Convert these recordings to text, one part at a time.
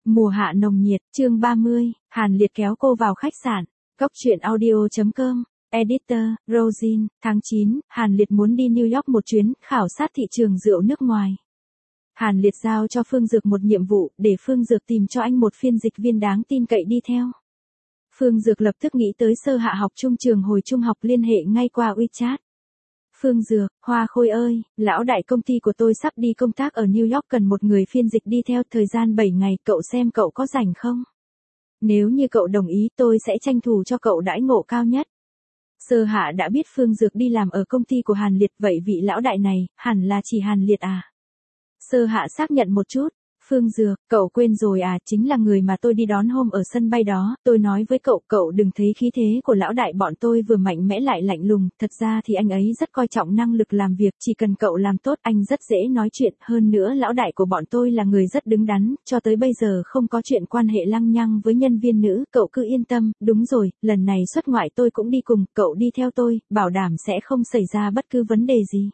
Mùa hạ nồng nhiệt, chương 30, Hàn Liệt kéo cô vào khách sạn. Góc truyện audio.com, Editor, Rosin, tháng 9, Hàn Liệt muốn đi New York một chuyến, khảo sát thị trường rượu nước ngoài. Hàn Liệt giao cho Phương Dược một nhiệm vụ, để Phương Dược tìm cho anh một phiên dịch viên đáng tin cậy đi theo. Phương Dược lập tức nghĩ tới Sơ Hạ học chung trường hồi trung học, liên hệ ngay qua WeChat. Phương Dược, Hoa Khôi ơi, lão đại công ty của tôi sắp đi công tác ở New York, cần một người phiên dịch đi theo, thời gian 7 ngày, cậu xem cậu có rảnh không? Nếu như cậu đồng ý, tôi sẽ tranh thủ cho cậu đãi ngộ cao nhất. Sơ Hạ đã biết Phương Dược đi làm ở công ty của Hàn Liệt, vậy vị lão đại này, hẳn là chỉ Hàn Liệt à? Sơ Hạ xác nhận một chút. Phương Dược, cậu quên rồi à, chính là người mà tôi đi đón hôm ở sân bay đó, tôi nói với cậu, cậu đừng thấy khí thế của lão đại bọn tôi vừa mạnh mẽ lại lạnh lùng, thật ra thì anh ấy rất coi trọng năng lực làm việc, chỉ cần cậu làm tốt anh rất dễ nói chuyện, hơn nữa lão đại của bọn tôi là người rất đứng đắn, cho tới bây giờ không có chuyện quan hệ lăng nhăng với nhân viên nữ, cậu cứ yên tâm, đúng rồi, lần này xuất ngoại tôi cũng đi cùng, cậu đi theo tôi, bảo đảm sẽ không xảy ra bất cứ vấn đề gì.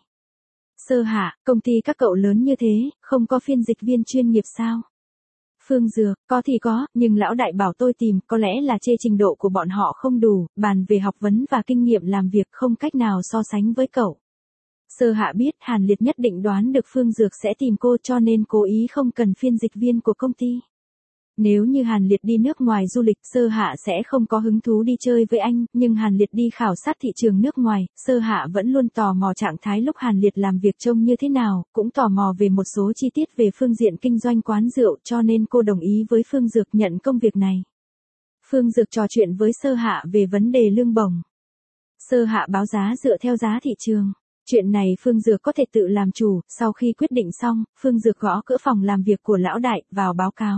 Sơ Hạ, công ty các cậu lớn như thế, không có phiên dịch viên chuyên nghiệp sao? Phương Dược, có thì có, nhưng lão đại bảo tôi tìm, có lẽ là chê trình độ của bọn họ không đủ, bàn về học vấn và kinh nghiệm làm việc không cách nào so sánh với cậu. Sơ Hạ biết Hàn Liệt nhất định đoán được Phương Dược sẽ tìm cô, cho nên cố ý không cần phiên dịch viên của công ty. Nếu như Hàn Liệt đi nước ngoài du lịch, Sơ Hạ sẽ không có hứng thú đi chơi với anh, nhưng Hàn Liệt đi khảo sát thị trường nước ngoài, Sơ Hạ vẫn luôn tò mò trạng thái lúc Hàn Liệt làm việc trông như thế nào, cũng tò mò về một số chi tiết về phương diện kinh doanh quán rượu, cho nên cô đồng ý với Phương Dược nhận công việc này. Phương Dược trò chuyện với Sơ Hạ về vấn đề lương bổng. Sơ Hạ báo giá dựa theo giá thị trường. Chuyện này Phương Dược có thể tự làm chủ, sau khi quyết định xong, Phương Dược gõ cửa phòng làm việc của lão đại, vào báo cáo.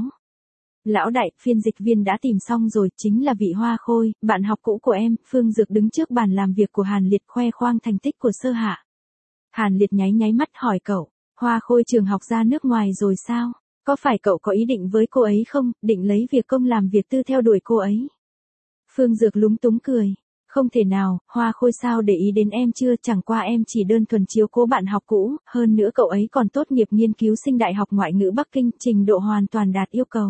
Lão đại, phiên dịch viên đã tìm xong rồi, chính là vị Hoa Khôi, bạn học cũ của em. Phương Dược đứng trước bàn làm việc của Hàn Liệt khoe khoang thành tích của Sơ Hạ. Hàn Liệt nháy mắt hỏi cậu, Hoa Khôi trường học ra nước ngoài rồi sao? Có phải cậu có ý định với cô ấy không, định lấy việc công làm việc tư theo đuổi cô ấy? Phương Dược lúng túng cười. Không thể nào, Hoa Khôi sao để ý đến em chưa, chẳng qua em chỉ đơn thuần chiếu cố bạn học cũ, hơn nữa cậu ấy còn tốt nghiệp nghiên cứu sinh Đại học Ngoại ngữ Bắc Kinh, trình độ hoàn toàn đạt yêu cầu.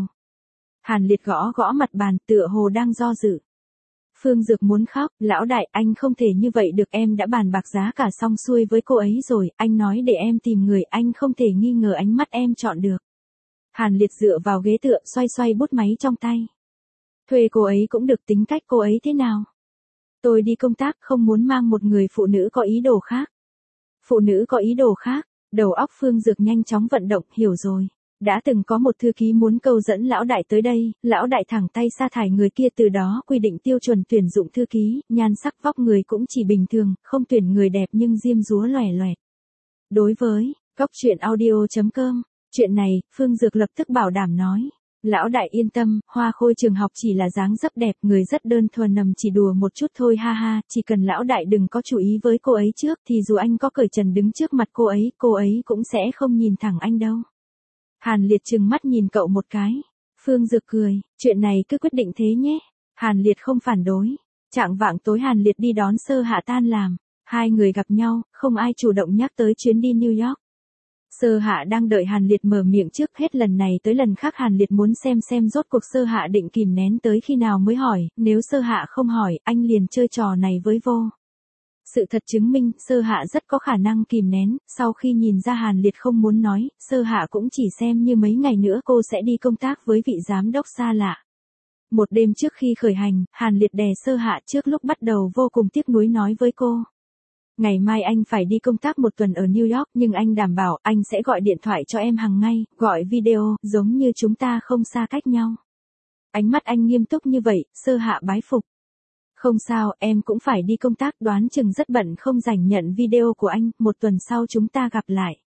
Hàn Liệt gõ gõ mặt bàn, tựa hồ đang do dự. Phương Dược muốn khóc, lão đại, anh không thể như vậy được, em đã bàn bạc giá cả xong xuôi với cô ấy rồi, anh nói để em tìm người, anh không thể nghi ngờ ánh mắt em chọn được. Hàn Liệt dựa vào ghế tựa, xoay xoay bút máy trong tay. Thuê cô ấy cũng được, tính cách cô ấy thế nào? Tôi đi công tác, không muốn mang một người phụ nữ có ý đồ khác. Phụ nữ có ý đồ khác, đầu óc Phương Dược nhanh chóng vận động, hiểu rồi. Đã từng có một thư ký muốn câu dẫn lão đại tới đây, lão đại thẳng tay sa thải người kia, từ đó quy định tiêu chuẩn tuyển dụng thư ký, nhan sắc vóc người cũng chỉ bình thường, không tuyển người đẹp nhưng diêm dúa loẻ loẹt. Đối với góc truyện audio.com, chuyện này, Phương Dược lập tức bảo đảm nói. Lão đại yên tâm, Hoa Khôi trường học chỉ là dáng dấp đẹp, người rất đơn thuần, nằm chỉ đùa một chút thôi, ha ha, chỉ cần lão đại đừng có chú ý với cô ấy trước, thì dù anh có cởi trần đứng trước mặt cô ấy cũng sẽ không nhìn thẳng anh đâu. Hàn Liệt trừng mắt nhìn cậu một cái. Phương Dược cười, chuyện này cứ quyết định thế nhé. Hàn Liệt không phản đối. Chạng vạng tối Hàn Liệt đi đón Sơ Hạ tan làm. Hai người gặp nhau, không ai chủ động nhắc tới chuyến đi New York. Sơ Hạ đang đợi Hàn Liệt mở miệng trước, hết lần này tới lần khác Hàn Liệt muốn xem rốt cuộc Sơ Hạ định kìm nén tới khi nào mới hỏi, nếu Sơ Hạ không hỏi, anh liền chơi trò này với vô. Sự thật chứng minh, Sơ Hạ rất có khả năng kìm nén, sau khi nhìn ra Hàn Liệt không muốn nói, Sơ Hạ cũng chỉ xem như mấy ngày nữa cô sẽ đi công tác với vị giám đốc xa lạ. Một đêm trước khi khởi hành, Hàn Liệt đè Sơ Hạ trước lúc bắt đầu vô cùng tiếc nuối nói với cô. Ngày mai anh phải đi công tác một tuần ở New York, nhưng anh đảm bảo anh sẽ gọi điện thoại cho em hàng ngày, gọi video, giống như chúng ta không xa cách nhau. Ánh mắt anh nghiêm túc như vậy, Sơ Hạ bái phục. Không sao, em cũng phải đi công tác, đoán chừng rất bận không rảnh nhận video của anh, một tuần sau chúng ta gặp lại.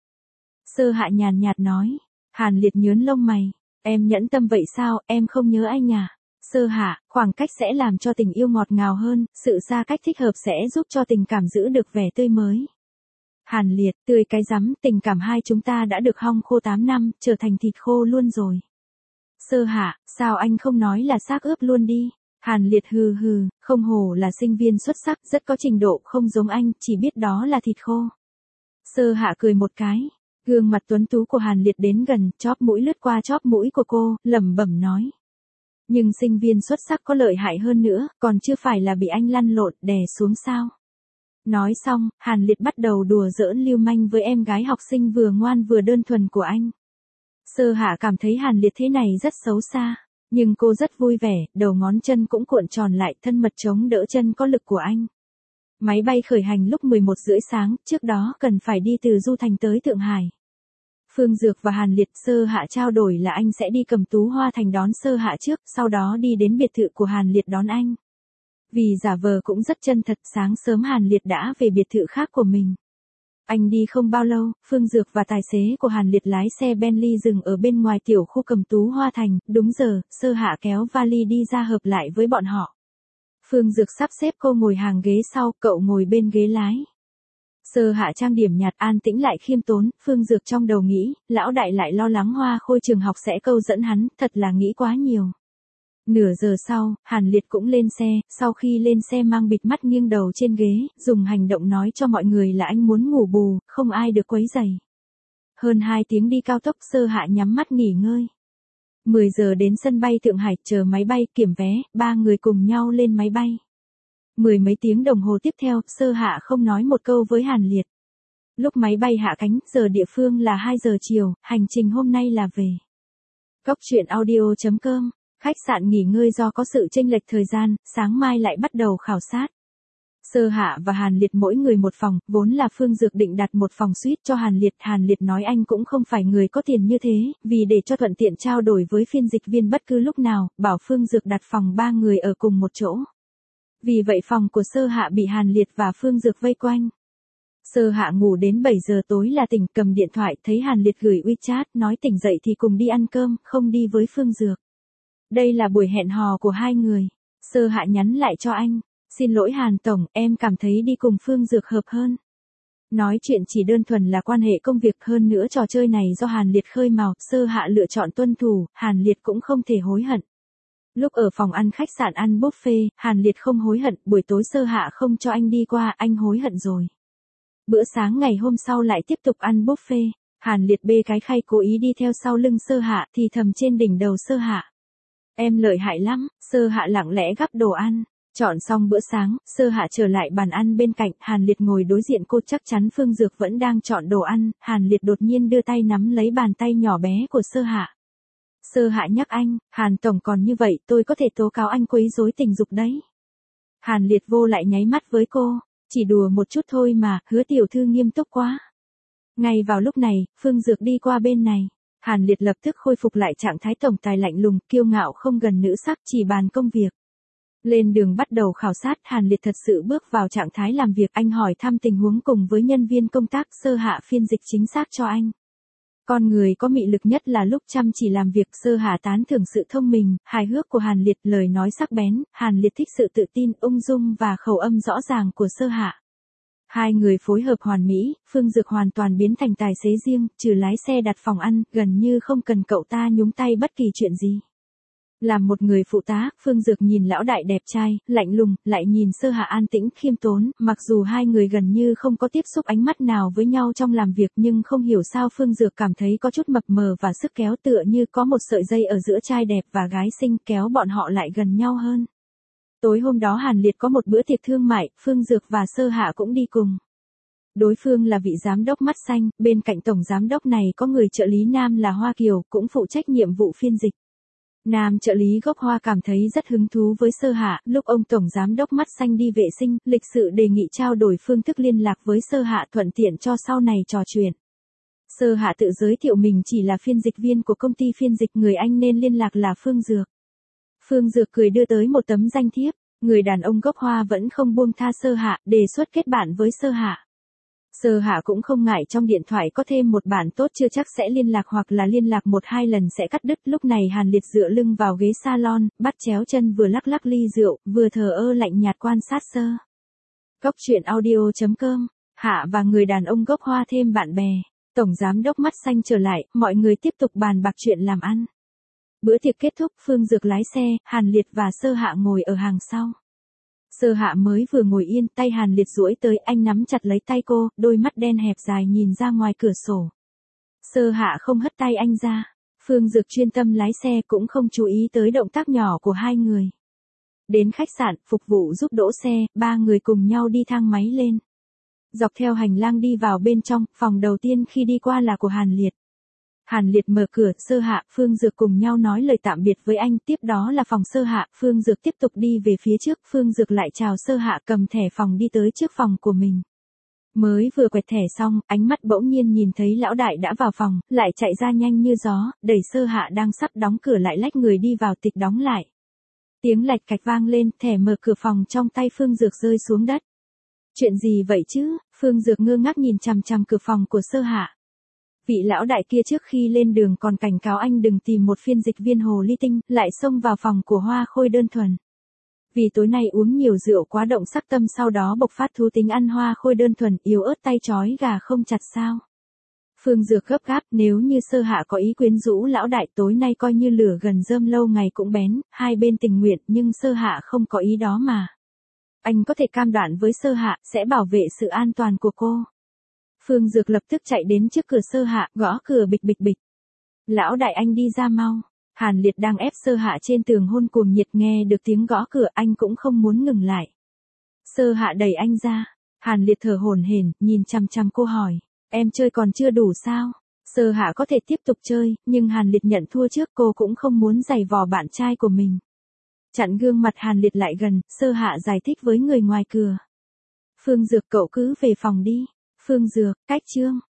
Sơ Hạ nhàn nhạt nói. Hàn Liệt nhớn lông mày. Em nhẫn tâm vậy sao, em không nhớ anh à? Sơ Hạ, khoảng cách sẽ làm cho tình yêu ngọt ngào hơn, sự xa cách thích hợp sẽ giúp cho tình cảm giữ được vẻ tươi mới. Hàn Liệt, tươi cái rắm, tình cảm hai chúng ta đã được hong khô 8 năm, trở thành thịt khô luôn rồi. Sơ Hạ, sao anh không nói là xác ướp luôn đi? Hàn Liệt hừ hừ, không hổ là sinh viên xuất sắc, rất có trình độ, không giống anh, chỉ biết đó là thịt khô. Sơ Hạ cười một cái. Gương mặt tuấn tú của Hàn Liệt đến gần, chóp mũi lướt qua chóp mũi của cô, lẩm bẩm nói. Nhưng sinh viên xuất sắc có lợi hại hơn nữa, còn chưa phải là bị anh lăn lộn đè xuống sao? Nói xong, Hàn Liệt bắt đầu đùa giỡn lưu manh với em gái học sinh vừa ngoan vừa đơn thuần của anh. Sơ Hạ cảm thấy Hàn Liệt thế này rất xấu xa, nhưng cô rất vui vẻ, đầu ngón chân cũng cuộn tròn lại, thân mật chống đỡ chân có lực của anh. Máy bay khởi hành lúc 11 rưỡi sáng, trước đó cần phải đi từ Du Thành tới Thượng Hải. Phương Dược và Hàn Liệt Sơ Hạ trao đổi là anh sẽ đi Cẩm Tú Hoa Thành đón Sơ Hạ trước, sau đó đi đến biệt thự của Hàn Liệt đón anh. Vì giả vờ cũng rất chân thật, sáng sớm Hàn Liệt đã về biệt thự khác của mình. Anh đi không bao lâu, Phương Dược và tài xế của Hàn Liệt lái xe Bentley dừng ở bên ngoài tiểu khu Cẩm Tú Hoa Thành, đúng giờ, Sơ Hạ kéo vali đi ra hợp lại với bọn họ. Phương Dược sắp xếp cô ngồi hàng ghế sau, cậu ngồi bên ghế lái. Sơ Hạ trang điểm nhạt an tĩnh lại khiêm tốn, Phương Dược trong đầu nghĩ, lão đại lại lo lắng Hoa Khôi trường học sẽ câu dẫn hắn, thật là nghĩ quá nhiều. Nửa giờ sau, Hàn Liệt cũng lên xe, sau khi lên xe mang bịt mắt nghiêng đầu trên ghế, dùng hành động nói cho mọi người là anh muốn ngủ bù, không ai được quấy rầy. Hơn 2 tiếng đi cao tốc, Sơ Hạ nhắm mắt nghỉ ngơi. 10 giờ đến sân bay Thượng Hải, chờ máy bay, kiểm vé, 3 người cùng nhau lên máy bay. 10 mấy tiếng đồng hồ tiếp theo, Sơ Hạ không nói một câu với Hàn Liệt. Lúc máy bay hạ cánh, giờ địa phương là 2 giờ chiều, hành trình hôm nay là về. Cốc truyện audio.com, khách sạn nghỉ ngơi do có sự chênh lệch thời gian, sáng mai lại bắt đầu khảo sát. Sơ Hạ và Hàn Liệt mỗi người một phòng, vốn là Phương Dược định đặt một phòng suite cho Hàn Liệt nói anh cũng không phải người có tiền như thế, vì để cho thuận tiện trao đổi với phiên dịch viên bất cứ lúc nào, bảo Phương Dược đặt phòng 3 người ở cùng một chỗ. Vì vậy phòng của Sơ Hạ bị Hàn Liệt và Phương Dược vây quanh. Sơ Hạ ngủ đến 7 giờ tối là tỉnh, cầm điện thoại thấy Hàn Liệt gửi WeChat nói tỉnh dậy thì cùng đi ăn cơm, không đi với Phương Dược. Đây là buổi hẹn hò của hai người. Sơ Hạ nhắn lại cho anh. Xin lỗi Hàn Tổng, em cảm thấy đi cùng Phương Dược hợp hơn. Nói chuyện chỉ đơn thuần là quan hệ công việc, hơn nữa trò chơi này do Hàn Liệt khơi mào, Sơ Hạ lựa chọn tuân thủ, Hàn Liệt cũng không thể hối hận. Lúc ở phòng ăn khách sạn ăn buffet, Hàn Liệt không hối hận, buổi tối Sơ Hạ không cho anh đi qua, anh hối hận rồi. Bữa sáng ngày hôm sau lại tiếp tục ăn buffet, Hàn Liệt bê cái khay cố ý đi theo sau lưng Sơ Hạ thì thầm trên đỉnh đầu Sơ Hạ. Em lợi hại lắm, Sơ Hạ lặng lẽ gắp đồ ăn. Chọn xong bữa sáng, Sơ Hạ trở lại bàn ăn bên cạnh, Hàn Liệt ngồi đối diện cô, chắc chắn Phương Dược vẫn đang chọn đồ ăn, Hàn Liệt đột nhiên đưa tay nắm lấy bàn tay nhỏ bé của Sơ Hạ. Sơ Hạ nhắc anh, Hàn Tổng còn như vậy tôi có thể tố cáo anh quấy rối tình dục đấy. Hàn Liệt vô lại nháy mắt với cô, chỉ đùa một chút thôi mà, Hứa tiểu thư nghiêm túc quá. Ngay vào lúc này, Phương Dược đi qua bên này. Hàn Liệt lập tức khôi phục lại trạng thái tổng tài lạnh lùng, kiêu ngạo không gần nữ sắc, chỉ bàn công việc. Lên đường bắt đầu khảo sát, Hàn Liệt thật sự bước vào trạng thái làm việc, anh hỏi thăm tình huống cùng với nhân viên công tác, Sơ Hạ phiên dịch chính xác cho anh. Con người có mị lực nhất là lúc chăm chỉ làm việc, Sơ Hạ tán thưởng sự thông minh, hài hước của Hàn Liệt, lời nói sắc bén, Hàn Liệt thích sự tự tin, ung dung và khẩu âm rõ ràng của Sơ Hạ. Hai người phối hợp hoàn mỹ, Phương Dược hoàn toàn biến thành tài xế riêng, trừ lái xe đặt phòng ăn, gần như không cần cậu ta nhúng tay bất kỳ chuyện gì. Làm một người phụ tá, Phương Dược nhìn lão đại đẹp trai, lạnh lùng, lại nhìn Sơ Hạ an tĩnh, khiêm tốn, mặc dù hai người gần như không có tiếp xúc ánh mắt nào với nhau trong làm việc nhưng không hiểu sao Phương Dược cảm thấy có chút mập mờ và sức kéo, tựa như có một sợi dây ở giữa trai đẹp và gái xinh kéo bọn họ lại gần nhau hơn. Tối hôm đó Hàn Liệt có một bữa tiệc thương mại, Phương Dược và Sơ Hạ cũng đi cùng. Đối phương là vị giám đốc mắt xanh, bên cạnh tổng giám đốc này có người trợ lý nam là Hoa Kiều, cũng phụ trách nhiệm vụ phiên dịch. Nam trợ lý gốc Hoa cảm thấy rất hứng thú với Sơ Hạ, lúc ông tổng giám đốc mắt xanh đi vệ sinh, lịch sự đề nghị trao đổi phương thức liên lạc với Sơ Hạ thuận tiện cho sau này trò chuyện. Sơ Hạ tự giới thiệu mình chỉ là phiên dịch viên của công ty phiên dịch, người anh nên liên lạc là Phương Dược. Phương Dược cười đưa tới một tấm danh thiếp, người đàn ông gốc Hoa vẫn không buông tha Sơ Hạ, đề xuất kết bạn với Sơ Hạ. Sơ Hạ cũng không ngại trong điện thoại có thêm một bạn tốt chưa chắc sẽ liên lạc hoặc là liên lạc 1-2 lần sẽ cắt đứt. Lúc này Hàn Liệt dựa lưng vào ghế salon, bắt chéo chân vừa lắc lắc ly rượu, vừa thờ ơ lạnh nhạt quan sát Sơ. Cốc truyện audio.com, Hạ và người đàn ông gốc Hoa thêm bạn bè. Tổng giám đốc mắt xanh trở lại, mọi người tiếp tục bàn bạc chuyện làm ăn. Bữa tiệc kết thúc, Phương Dược lái xe, Hàn Liệt và Sơ Hạ ngồi ở hàng sau. Sơ Hạ mới vừa ngồi yên, tay Hàn Liệt duỗi tới, anh nắm chặt lấy tay cô, đôi mắt đen hẹp dài nhìn ra ngoài cửa sổ. Sơ Hạ không hất tay anh ra. Phương Dược chuyên tâm lái xe cũng không chú ý tới động tác nhỏ của hai người. Đến khách sạn, phục vụ giúp đỗ xe, ba người cùng nhau đi thang máy lên. Dọc theo hành lang đi vào bên trong, phòng đầu tiên khi đi qua là của Hàn Liệt. Hàn Liệt mở cửa, Sơ Hạ, Phương Dược cùng nhau nói lời tạm biệt với anh, tiếp đó là phòng Sơ Hạ, Phương Dược tiếp tục đi về phía trước, Phương Dược lại chào Sơ Hạ cầm thẻ phòng đi tới trước phòng của mình. Mới vừa quẹt thẻ xong, ánh mắt bỗng nhiên nhìn thấy lão đại đã vào phòng, lại chạy ra nhanh như gió, đẩy Sơ Hạ đang sắp đóng cửa lại lách người đi vào tịch đóng lại. Tiếng lạch cạch vang lên, thẻ mở cửa phòng trong tay Phương Dược rơi xuống đất. Chuyện gì vậy chứ? Phương Dược ngơ ngác nhìn chằm chằm cửa phòng của Sơ Hạ. Vị lão đại kia trước khi lên đường còn cảnh cáo anh đừng tìm một phiên dịch viên hồ ly tinh, lại xông vào phòng của Hoa Khôi đơn thuần. Vì tối nay uống nhiều rượu quá động sắc tâm sau đó bộc phát thú tính ăn Hoa Khôi đơn thuần, yếu ớt tay trói gà không chặt sao. Phương Dược gấp gáp, nếu như Sơ Hạ có ý quyến rũ lão đại tối nay coi như lửa gần rơm lâu ngày cũng bén, hai bên tình nguyện nhưng Sơ Hạ không có ý đó mà. Anh có thể cam đoan với Sơ Hạ sẽ bảo vệ sự an toàn của cô. Phương Dược lập tức chạy đến trước cửa Sơ Hạ, gõ cửa bịch bịch bịch. Lão đại anh đi ra mau. Hàn Liệt đang ép Sơ Hạ trên tường hôn cuồng nhiệt, nghe được tiếng gõ cửa anh cũng không muốn ngừng lại. Sơ Hạ đẩy anh ra. Hàn Liệt thở hổn hển, nhìn chằm chằm cô hỏi. Em chơi còn chưa đủ sao? Sơ Hạ có thể tiếp tục chơi, nhưng Hàn Liệt nhận thua trước, cô cũng không muốn giày vò bạn trai của mình. Chặn gương mặt Hàn Liệt lại gần, Sơ Hạ giải thích với người ngoài cửa. Phương Dược cậu cứ về phòng đi. Phương Dược, cách chương.